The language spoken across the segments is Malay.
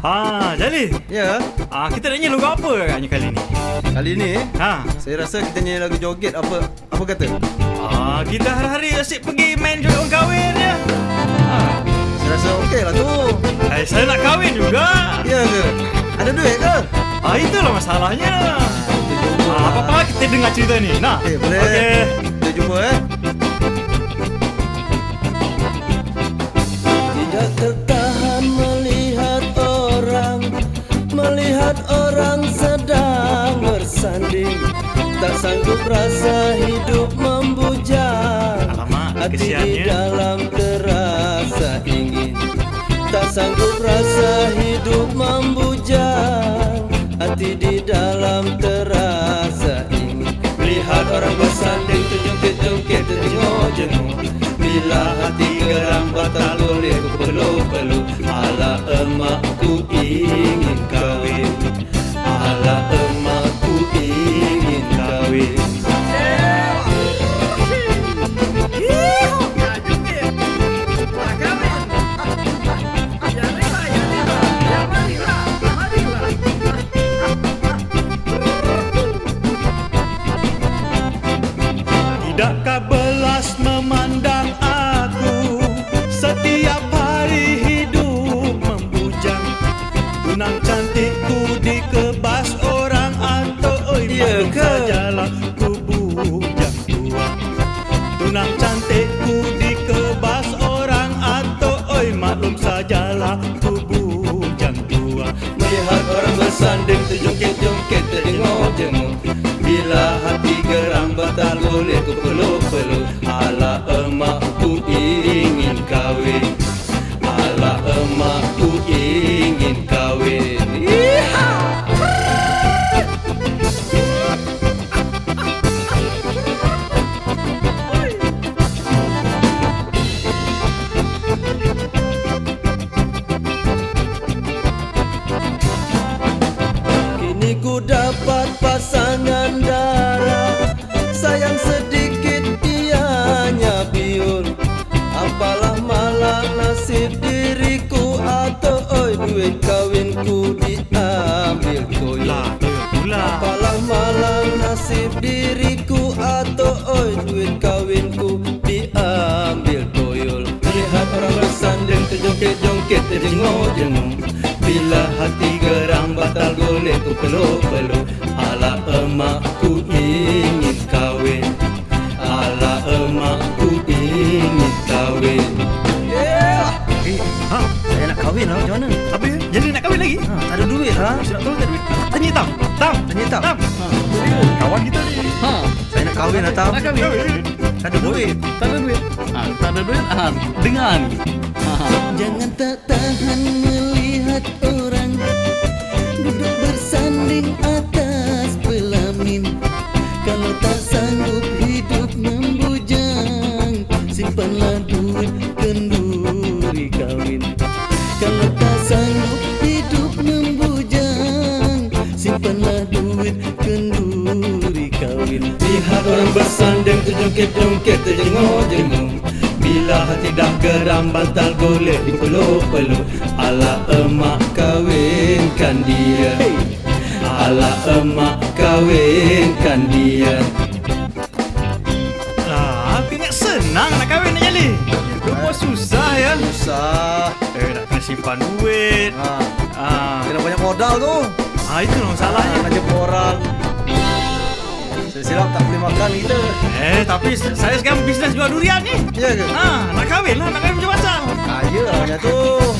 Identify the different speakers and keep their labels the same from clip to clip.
Speaker 1: Jali.
Speaker 2: Ya.
Speaker 1: Kita nak nyanyi lagu apa agaknya kali ni?
Speaker 2: Kali ni saya rasa kita nyanyi lagu joget. Apa kata?
Speaker 1: Kita hari-hari asyik pergi main joget orang kahwin ya.
Speaker 2: Saya rasa okey lah tu.
Speaker 1: Saya nak kahwin juga.
Speaker 2: Ya ke? Ada duit ke?
Speaker 1: Itulah masalahnya. Apa-apa kita dengar cerita ni. Nah.
Speaker 2: Boleh.
Speaker 1: Okey.
Speaker 2: Kita jumpa Tidak tertahan melihat orang sedang bersanding. Tak sanggup rasa hidup membujang. Hati di dalam terasa ingin. Tak sanggup rasa hidup membujang. Hati di dalam terasa ingin. Melihat orang bersanding terjungkit-jungkit terjenguk-jenguk. Bila hati geram batal boleh ku peluk-peluk. Alah emak ku ingin kahwin. Alah emak ku ingin kahwin. Tidakkah belas memandang aku, setiap hari hidup membujang. Tunang cantikku dikebas orang atau maklum sajalah ku bujang tua. Tunang cantikku dikebas orang atau maklum sajalah ku bujang tua. Melihat orang bersanding terjungkit-jungkit terjenguk-jenguk. Bila hati geram batal boleh ku peluk-peluk. Alah emak ku ingin kahwin. Alah emak ku ingin kahwin. Kini ku dapat pasangan darah. Sayang sedikit dianya biur. Apalah malang nasib diriku. Atau duit kawinku diambil koyol. Apalah malang nasib diriku. Atau duit kawinku diambil koyol. Melihat orang bersanding terjungkit-jungkit terjenguk-jenguk. Bila hati geram batal boleh ku peluk-peluk. Alah emak ku ingin kahwin. Alah emak ku ingin kahwin. Saya nak kahwin lah, macam mana?
Speaker 1: Apa ya? Jadi nak kahwin lagi?
Speaker 2: Tak ada duit lah.
Speaker 1: Nak tahu tak duit? Tanya Tam.
Speaker 2: Tanya Tam.
Speaker 1: Kawan kita ni.
Speaker 2: Saya nak kahwin lah Tam.
Speaker 3: Nak kahwin?
Speaker 2: Tak ada duit.
Speaker 3: Tak ada duit. Tak ada duit. Dengar ni.
Speaker 4: Jangan tak tahan melihat orang duduk bersanding atas pelamin. Kalau tak sanggup hidup membujang, simpanlah duit kenduri kahwin. Kalau tak sanggup hidup membujang, simpanlah duit kenduri kahwin.
Speaker 2: Lihat orang bersanding terjungkit-jungkit terjenguk-jenguk. Bila hati dah geram batal boleh dipeluk-peluk. Alah emak kahwinkan dia. Alah emak kahwinkan dia.
Speaker 1: Aku ingat senang nak kahwin nak Jali. Rupa susah ya.
Speaker 2: Susah.
Speaker 1: Nak kena simpan duit.
Speaker 2: Kena banyak modal tu.
Speaker 1: Itu lah masalahnya.
Speaker 2: Nak jumpa orang. Silap tak boleh makan kita.
Speaker 1: Tapi saya sekarang bisnes jual durian ni.
Speaker 2: Ya ke?
Speaker 1: Nak kahwin lah. Nak kahwin macam pasal.
Speaker 2: Kaya lah macam tu.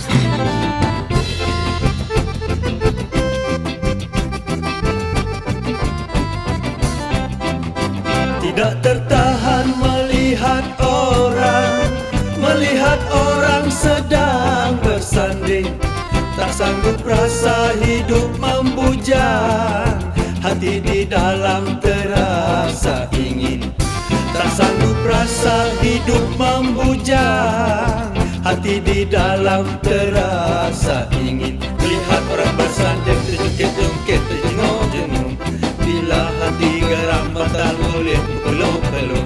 Speaker 2: Tidak tertahan melihat orang sedang bersanding. Tak sanggup rasa hidup membujang. Hati di dalam terasa ingin. Tak sanggup rasa hidup membujang. Hati di dalam terasa ingin. Melihat orang bersanding terjungkit-jungkit terjenguk-jenguk. Bila hati geram batal boleh peluk-peluk.